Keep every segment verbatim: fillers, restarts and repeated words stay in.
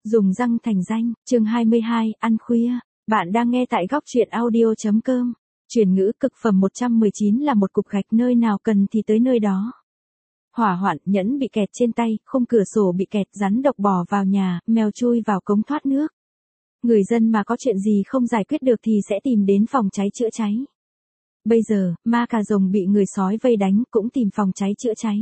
Dùng răng thành danh, chương hai mươi hai, ăn khuya. Bạn đang nghe tại góc truyện audio.com. Chuyển ngữ cực phẩm một trăm mười chín là một cục gạch, nơi nào cần thì tới nơi đó. Hỏa hoạn, nhẫn bị kẹt trên tay, khung cửa sổ bị kẹt, rắn độc bò vào nhà, mèo chui vào cống thoát nước. Người dân mà có chuyện gì không giải quyết được thì sẽ tìm đến phòng cháy chữa cháy. Bây giờ, ma cà rồng bị người sói vây đánh cũng tìm phòng cháy chữa cháy.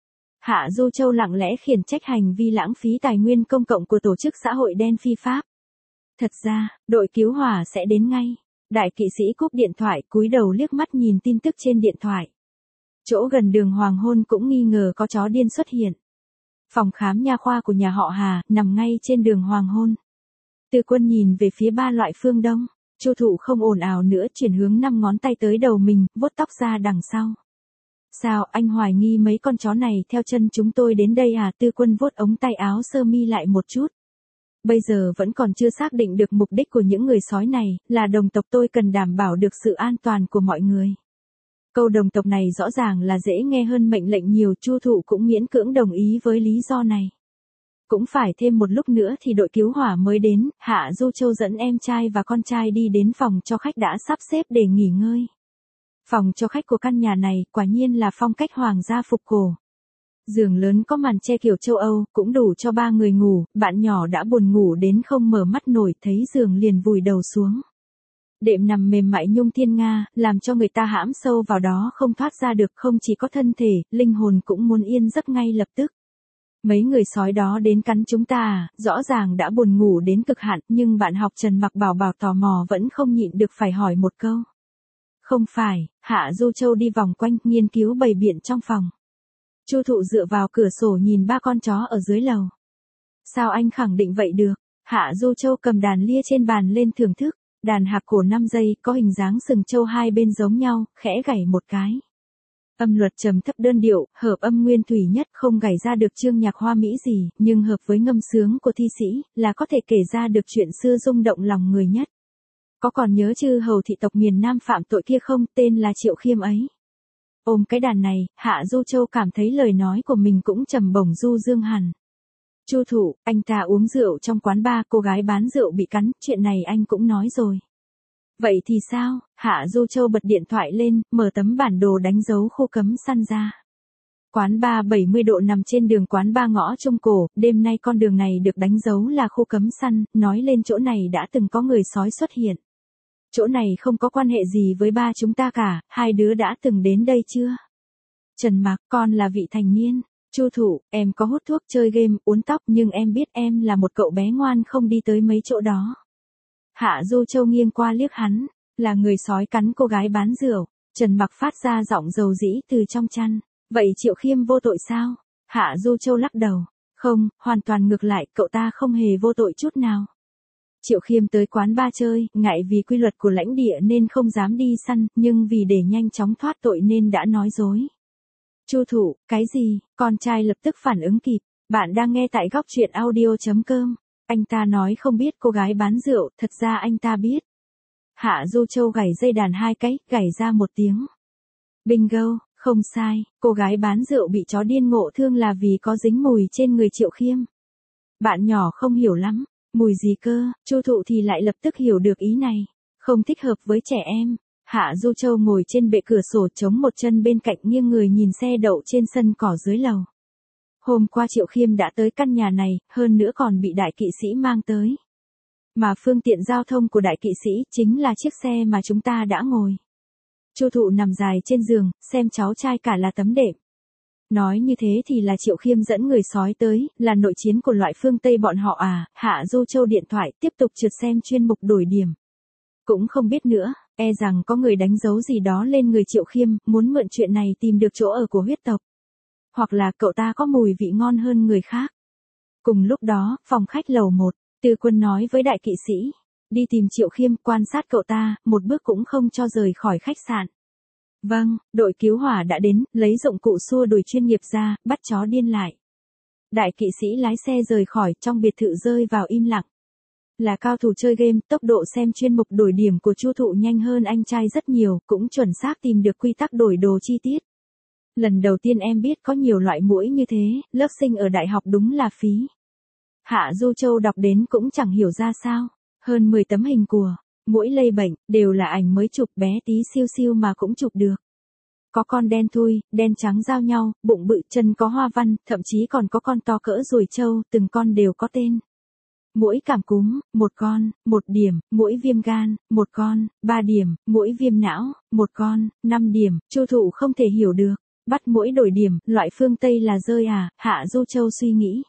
Hạ Du Châu lặng lẽ khiển trách hành vi lãng phí tài nguyên công cộng của tổ chức xã hội đen phi pháp. Thật ra, đội cứu hỏa sẽ đến ngay. Đại kỵ sĩ cúp điện thoại, cúi đầu liếc mắt nhìn tin tức trên điện thoại. Chỗ gần đường hoàng hôn cũng nghi ngờ có chó điên xuất hiện. Phòng khám nha khoa của nhà họ Hà nằm ngay trên đường hoàng hôn. Tư Quân nhìn về phía ba loại phương đông. Chu Thụ không ồn ào nữa, chuyển hướng năm ngón tay tới đầu mình, vuốt tóc ra đằng sau. Sao, anh hoài nghi mấy con chó này theo chân chúng tôi đến đây à? Tư Quân vuốt ống tay áo sơ mi lại một chút. Bây giờ vẫn còn chưa xác định được mục đích của những người sói này, là đồng tộc, tôi cần đảm bảo được sự an toàn của mọi người. Câu đồng tộc này rõ ràng là dễ nghe hơn mệnh lệnh nhiều, Chu Thụ cũng miễn cưỡng đồng ý với lý do này. Cũng phải thêm một lúc nữa thì đội cứu hỏa mới đến. Hạ Du Châu dẫn em trai và con trai đi đến phòng cho khách đã sắp xếp để nghỉ ngơi. Phòng cho khách của căn nhà này quả nhiên là phong cách hoàng gia phục cổ. Giường lớn có màn che kiểu châu Âu, cũng đủ cho ba người ngủ. Bạn nhỏ đã buồn ngủ đến không mở mắt nổi, thấy giường liền vùi đầu xuống. Đệm nằm mềm mại nhung thiên nga, làm cho người ta hãm sâu vào đó không thoát ra được. Không chỉ có thân thể, linh hồn cũng muốn yên giấc ngay lập tức. Mấy người sói đó đến cắn chúng ta à? Rõ ràng đã buồn ngủ đến cực hạn, nhưng bạn học Trần Mặc Bảo Bảo tò mò vẫn không nhịn được phải hỏi một câu. Không phải. Hạ Du Châu đi vòng quanh, nghiên cứu bày biện trong phòng. Chu Thụ dựa vào cửa sổ nhìn ba con chó ở dưới lầu. Sao anh khẳng định vậy được? Hạ Du Châu cầm đàn lia trên bàn lên thưởng thức. Đàn hạc cổ năm dây, có hình dáng sừng trâu hai bên giống nhau, khẽ gảy một cái. Âm luật trầm thấp đơn điệu, hợp âm nguyên thủy nhất, không gảy ra được chương nhạc hoa mỹ gì, nhưng hợp với ngâm sướng của thi sĩ, là có thể kể ra được chuyện xưa rung động lòng người nhất. Có còn nhớ chư hầu thị tộc miền Nam phạm tội kia không? Tên là Triệu Khiêm ấy. Ôm cái đàn này, Hạ Du Châu cảm thấy lời nói của mình cũng trầm bổng du dương hẳn. Chu Thụ, anh ta uống rượu trong quán bar, cô gái bán rượu bị cắn, chuyện này anh cũng nói rồi. Vậy thì sao? Hạ Du Châu bật điện thoại lên, mở tấm bản đồ đánh dấu khu cấm săn ra. Quán bar bảy mươi độ nằm trên đường quán bar ngõ Trung Cổ, đêm nay con đường này được đánh dấu là khu cấm săn, nói lên chỗ này đã từng có người sói xuất hiện. Chỗ này không có quan hệ gì với ba chúng ta cả, hai đứa đã từng đến đây chưa? Trần Mặc, con là vị thành niên. Chu Thụ, em có hút thuốc, chơi game, uốn tóc, nhưng em biết em là một cậu bé ngoan không đi tới mấy chỗ đó. Hạ Du Châu nghiêng qua liếc hắn, là người sói cắn cô gái bán rượu. Trần Mặc phát ra giọng dầu dĩ từ trong chăn. Vậy Triệu Khiêm vô tội sao? Hạ Du Châu lắc đầu. Không, hoàn toàn ngược lại, cậu ta không hề vô tội chút nào. Triệu Khiêm tới quán bar chơi, ngại vì quy luật của lãnh địa nên không dám đi săn, nhưng vì để nhanh chóng thoát tội nên đã nói dối. Chu Thụ, cái gì? Con trai lập tức phản ứng kịp. Bạn đang nghe tại góc truyện audio.com. Anh ta nói không biết cô gái bán rượu, thật ra anh ta biết. Hạ Du Châu gảy dây đàn hai cái, gảy ra một tiếng. Bingo, không sai, cô gái bán rượu bị chó điên ngộ thương là vì có dính mùi trên người Triệu Khiêm. Bạn nhỏ không hiểu lắm, mùi gì cơ? Chu Thụ thì lại lập tức hiểu được ý này, không thích hợp với trẻ em. Hạ Du Châu ngồi trên bệ cửa sổ chống một chân bên cạnh, nghiêng người nhìn xe đậu trên sân cỏ dưới lầu. Hôm qua Triệu Khiêm đã tới căn nhà này, hơn nữa còn bị đại kỵ sĩ mang tới. Mà phương tiện giao thông của đại kỵ sĩ chính là chiếc xe mà chúng ta đã ngồi. Chu Thụ nằm dài trên giường, xem cháu trai cả là tấm đệm. Nói như thế thì là Triệu Khiêm dẫn người sói tới, là nội chiến của loại phương Tây bọn họ à? Hạ Du Châu điện thoại tiếp tục trượt xem chuyên mục đổi điểm. Cũng không biết nữa, e rằng có người đánh dấu gì đó lên người Triệu Khiêm, muốn mượn chuyện này tìm được chỗ ở của huyết tộc. Hoặc là cậu ta có mùi vị ngon hơn người khác. Cùng lúc đó, phòng khách lầu một, Tư Quân nói với đại kỵ sĩ, đi tìm Triệu Khiêm, quan sát cậu ta, một bước cũng không cho rời khỏi khách sạn. Vâng, đội cứu hỏa đã đến, lấy dụng cụ xua đuổi chuyên nghiệp ra, bắt chó điên lại. Đại kỵ sĩ lái xe rời khỏi, trong biệt thự rơi vào im lặng. Là cao thủ chơi game, tốc độ xem chuyên mục đổi điểm của Chu Thụ nhanh hơn anh trai rất nhiều, cũng chuẩn xác tìm được quy tắc đổi đồ chi tiết. Lần đầu tiên em biết có nhiều loại muỗi như thế, lớp sinh ở đại học đúng là phí. Hạ Du Châu đọc đến cũng chẳng hiểu ra sao. Hơn mười tấm hình của muỗi lây bệnh, đều là ảnh mới chụp bé tí xiu xiu mà cũng chụp được. Có con đen thui, đen trắng giao nhau, bụng bự, chân có hoa văn, thậm chí còn có con to cỡ ruồi trâu, từng con đều có tên. Muỗi cảm cúm, một con, một điểm, muỗi viêm gan, một con, ba điểm, muỗi viêm não, một con, năm điểm, Chu Thụ không thể hiểu được. Bắt muỗi đổi điểm, loại phương Tây là rơi à, Hạ Du Châu suy nghĩ.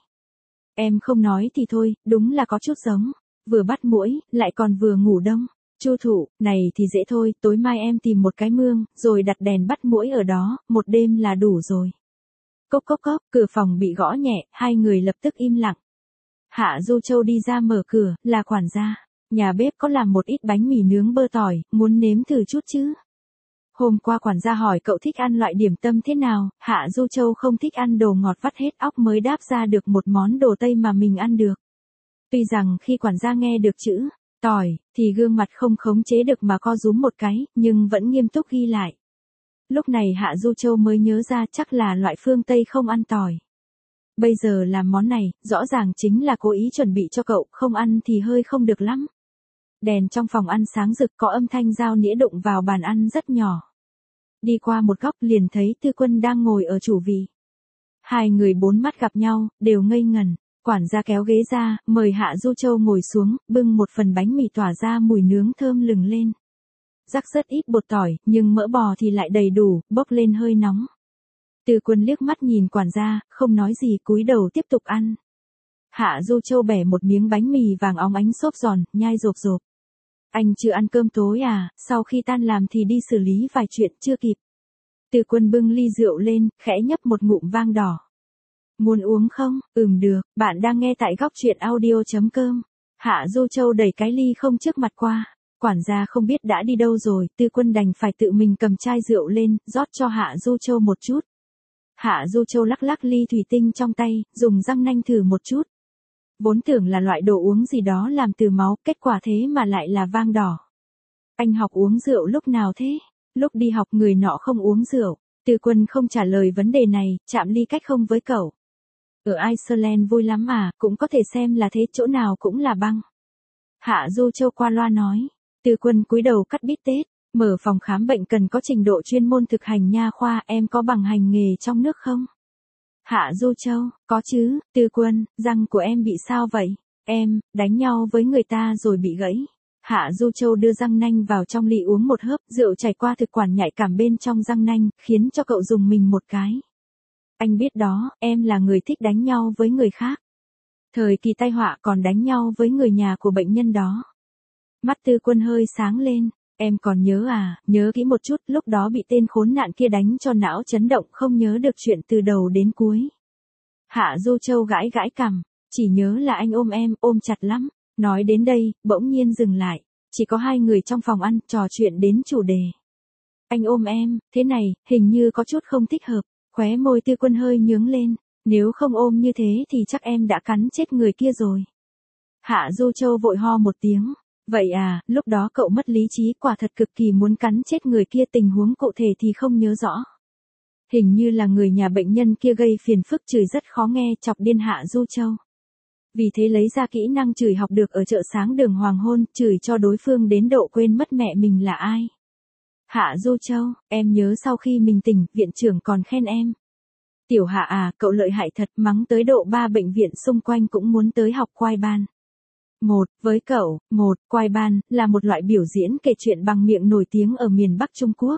Em không nói thì thôi, đúng là có chút giống. Vừa bắt muỗi, lại còn vừa ngủ đông. Chu Thụ, này thì dễ thôi, tối mai em tìm một cái mương, rồi đặt đèn bắt muỗi ở đó, một đêm là đủ rồi. Cốc cốc cốc, cửa phòng bị gõ nhẹ, hai người lập tức im lặng. Hạ Du Châu đi ra mở cửa, là quản gia. Nhà bếp có làm một ít bánh mì nướng bơ tỏi, muốn nếm thử chút chứ? Hôm qua quản gia hỏi cậu thích ăn loại điểm tâm thế nào, Hạ Du Châu không thích ăn đồ ngọt vắt hết óc mới đáp ra được một món đồ Tây mà mình ăn được. Tuy rằng khi quản gia nghe được chữ tỏi, thì gương mặt không khống chế được mà co rúm một cái, nhưng vẫn nghiêm túc ghi lại. Lúc này Hạ Du Châu mới nhớ ra chắc là loại phương Tây không ăn tỏi. Bây giờ làm món này, rõ ràng chính là cố ý chuẩn bị cho cậu, không ăn thì hơi không được lắm. Đèn trong phòng ăn sáng rực, có âm thanh dao nĩa đụng vào bàn ăn rất nhỏ. Đi qua một góc liền thấy Tư Quân đang ngồi ở chủ vị. Hai người bốn mắt gặp nhau, đều ngây ngẩn. Quản gia kéo ghế ra, mời Hạ Du Châu ngồi xuống, bưng một phần bánh mì tỏa ra mùi nướng thơm lừng lên. Rắc rất ít bột tỏi, nhưng mỡ bò thì lại đầy đủ, bốc lên hơi nóng. Tư Quân liếc mắt nhìn quản gia, không nói gì, cúi đầu tiếp tục ăn. Hạ Du Châu bẻ một miếng bánh mì vàng óng ánh xốp giòn, nhai rộp rộp. Anh chưa ăn cơm tối à, sau khi tan làm thì đi xử lý vài chuyện chưa kịp. Tư Quân bưng ly rượu lên, khẽ nhấp một ngụm vang đỏ. Muốn uống không? Ừm được, bạn đang nghe tại góc truyện audio.com. Hạ Du Châu đẩy cái ly không trước mặt qua. Quản gia không biết đã đi đâu rồi, Tư Quân đành phải tự mình cầm chai rượu lên, rót cho Hạ Du Châu một chút. Hạ Du Châu lắc lắc ly thủy tinh trong tay, dùng răng nanh thử một chút. Vốn tưởng là loại đồ uống gì đó làm từ máu, kết quả thế mà lại là vang đỏ. Anh học uống rượu lúc nào thế? Lúc đi học người nọ không uống rượu. Tư Quân không trả lời vấn đề này, chạm ly cách không với cậu. Ở Iceland vui lắm à, cũng có thể xem là thế, chỗ nào cũng là băng. Hạ Du Châu qua loa nói. Tư Quân cúi đầu cắt bít tết, mở phòng khám bệnh cần có trình độ chuyên môn thực hành nha khoa, em có bằng hành nghề trong nước không? Hạ Du Châu, có chứ. Tư Quân, răng của em bị sao vậy? Em, đánh nhau với người ta rồi bị gãy. Hạ Du Châu đưa răng nanh vào trong ly uống một hớp, rượu chảy qua thực quản nhạy cảm bên trong răng nanh, khiến cho cậu dùng mình một cái. Anh biết đó, em là người thích đánh nhau với người khác. Thời kỳ tai họa còn đánh nhau với người nhà của bệnh nhân đó. Mắt Tư Quân hơi sáng lên. Em còn nhớ à, nhớ kỹ một chút, lúc đó bị tên khốn nạn kia đánh cho não chấn động, không nhớ được chuyện từ đầu đến cuối. Hạ Du Châu gãi gãi cằm, chỉ nhớ là anh ôm em, ôm chặt lắm. Nói đến đây, bỗng nhiên dừng lại. Chỉ có hai người trong phòng ăn, trò chuyện đến chủ đề. Anh ôm em, thế này, hình như có chút không thích hợp. Khóe môi Tư Quân hơi nhướng lên. Nếu không ôm như thế thì chắc em đã cắn chết người kia rồi. Hạ Du Châu vội ho một tiếng. Vậy à, lúc đó cậu mất lý trí, quả thật cực kỳ muốn cắn chết người kia, tình huống cụ thể thì không nhớ rõ. Hình như là người nhà bệnh nhân kia gây phiền phức, chửi rất khó nghe, chọc điên Hạ Du Châu. Vì thế lấy ra kỹ năng chửi học được ở chợ sáng đường hoàng hôn, chửi cho đối phương đến độ quên mất mẹ mình là ai. Hạ Du Châu, em nhớ sau khi mình tỉnh, viện trưởng còn khen em. Tiểu Hạ à, cậu lợi hại thật, mắng tới độ ba bệnh viện xung quanh cũng muốn tới học quai ban. Một, với cậu, một, quai ban, là một loại biểu diễn kể chuyện bằng miệng nổi tiếng ở miền Bắc Trung Quốc.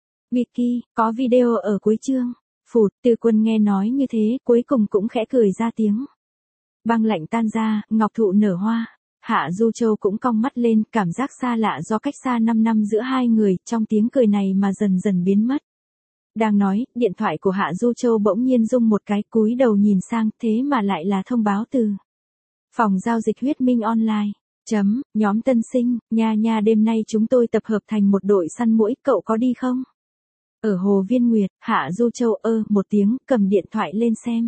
Wiki, có video ở cuối chương. Phụt, Tư Quân nghe nói như thế, cuối cùng cũng khẽ cười ra tiếng. Băng lạnh tan ra, ngọc thụ nở hoa. Hạ Du Châu cũng cong mắt lên, cảm giác xa lạ do cách xa năm năm giữa hai người, trong tiếng cười này mà dần dần biến mất. Đang nói, điện thoại của Hạ Du Châu bỗng nhiên rung một cái, cúi đầu nhìn sang, thế mà lại là thông báo từ phòng giao dịch Huyết Minh Online. Chấm, nhóm tân sinh, nha nha đêm nay chúng tôi tập hợp thành một đội săn muỗi, cậu có đi không? Ở Hồ Viên Nguyệt, Hạ Du Châu ơ một tiếng, cầm điện thoại lên xem.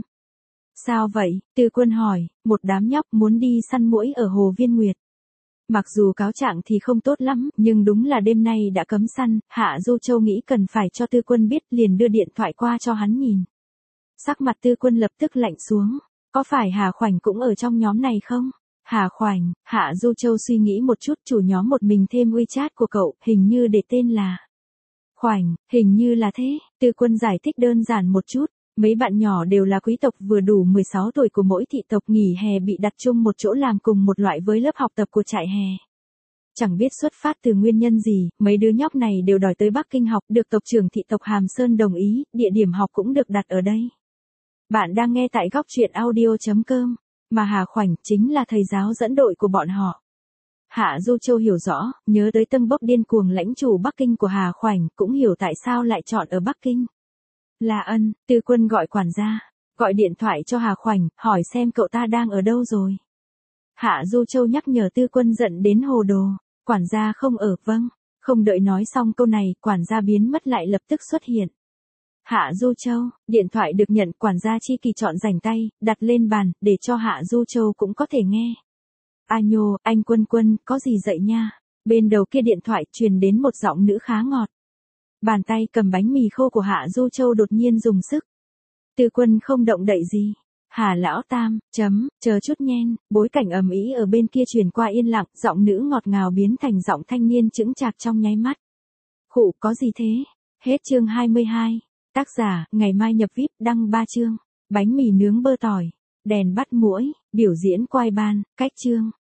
Sao vậy? Tư Quân hỏi, một đám nhóc muốn đi săn muỗi ở Hồ Viên Nguyệt. Mặc dù cáo trạng thì không tốt lắm, nhưng đúng là đêm nay đã cấm săn, Hạ Du Châu nghĩ cần phải cho Tư Quân biết, liền đưa điện thoại qua cho hắn nhìn. Sắc mặt Tư Quân lập tức lạnh xuống. Có phải Hà Khoảnh cũng ở trong nhóm này không? Hà Khoảnh, Hạ Du Châu suy nghĩ một chút, chủ nhóm một mình thêm WeChat của cậu, hình như để tên là Khoảnh, hình như là thế. Tư Quân giải thích đơn giản một chút, mấy bạn nhỏ đều là quý tộc vừa đủ mười sáu tuổi của mỗi thị tộc, nghỉ hè bị đặt chung một chỗ làm cùng một loại với lớp học tập của trại hè. Chẳng biết xuất phát từ nguyên nhân gì, mấy đứa nhóc này đều đòi tới Bắc Kinh học, được tộc trưởng thị tộc Hàm Sơn đồng ý, địa điểm học cũng được đặt ở đây. Bạn đang nghe tại góc truyện audio chấm com, mà Hà Khoảnh chính là thầy giáo dẫn đội của bọn họ. Hạ Du Châu hiểu rõ, nhớ tới Tân Bốc điên cuồng lãnh chủ Bắc Kinh của Hà Khoảnh, cũng hiểu tại sao lại chọn ở Bắc Kinh. Là Ân, Tư Quân gọi quản gia, gọi điện thoại cho Hà Khoảnh, hỏi xem cậu ta đang ở đâu rồi. Hạ Du Châu nhắc nhở Tư Quân giận đến hồ đồ, quản gia không ở, vâng. Không đợi nói xong câu này, quản gia biến mất lại lập tức xuất hiện. Hạ Du Châu, điện thoại được nhận, quản gia Chi Kỳ chọn rảnh tay, đặt lên bàn, để cho Hạ Du Châu cũng có thể nghe. A nhô, anh Quân Quân, có gì dậy nha? Bên đầu kia điện thoại truyền đến một giọng nữ khá ngọt. Bàn tay cầm bánh mì khô của Hạ Du Châu đột nhiên dùng sức. Tư Quân không động đậy gì. Hà lão tam, chấm, chờ chút nhen, bối cảnh ầm ĩ ở bên kia truyền qua yên lặng, giọng nữ ngọt ngào biến thành giọng thanh niên chững chạc trong nháy mắt. Khụ, có gì thế? Hết chương hai mươi hai. Tác giả, ngày mai nhập vê i pê, đăng ba chương. Bánh mì nướng bơ tỏi, đèn bắt muỗi, biểu diễn quay ban, cách chương.